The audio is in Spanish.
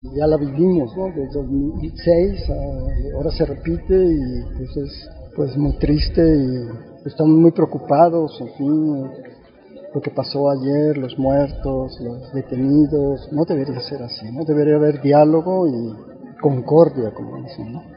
Ya la vivimos, ¿no? Desde 2006, ahora se repite y pues es pues muy triste y estamos muy preocupados, en fin, lo que pasó ayer, los muertos, los detenidos, no debería ser así, no debería haber diálogo y concordia, como dicen, ¿no?